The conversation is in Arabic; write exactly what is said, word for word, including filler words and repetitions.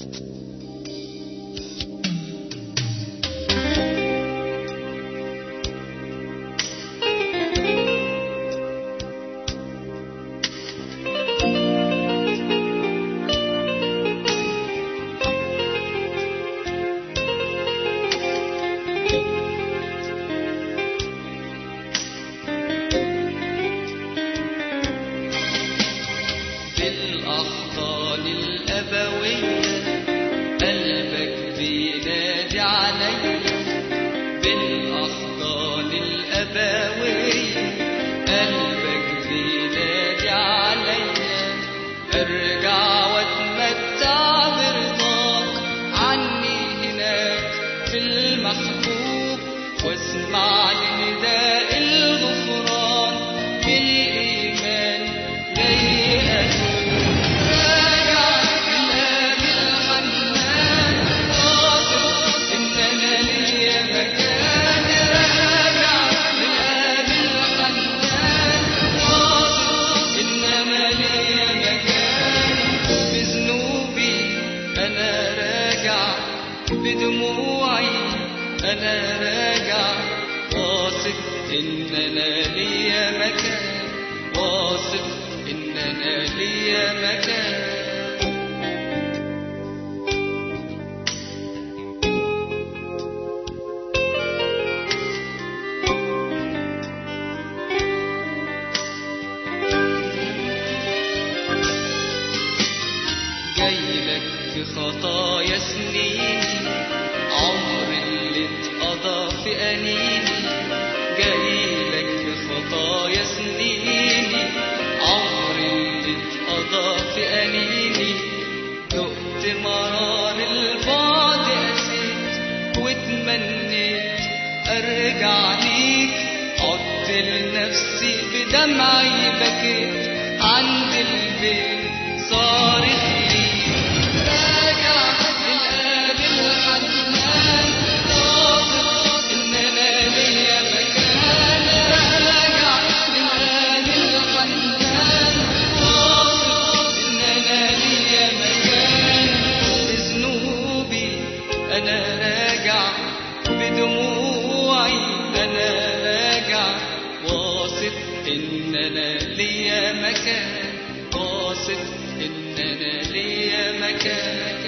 بالأحضان الأبوية قلبك بينادي عليا، بالأحضان الأبوية قلبك بينادي عليا، ارجع واتمتع برضاك عني هناك في المحبوب، واسمع لنداء الغفران بالإيمان جاي أتوب. بدموعي أنا راجع واثق إن أنا ليا مكان، واثق إن أنا ليا مكان. جايلك في خطايا سنيني، عمر اللي اتقضى في أنيني، جايلك في خطايا سنيني، عمر اللي اتقضى في أنيني، دقت مرار البعد قسيت واتمنيت أرجع ليك، عدت لنفسي بدمعي بكيت عند البيت صارت أنا راجع بدموعي، أنا راجع واثق إن أنا ليا مكان، واثق إن أنا ليا مكان.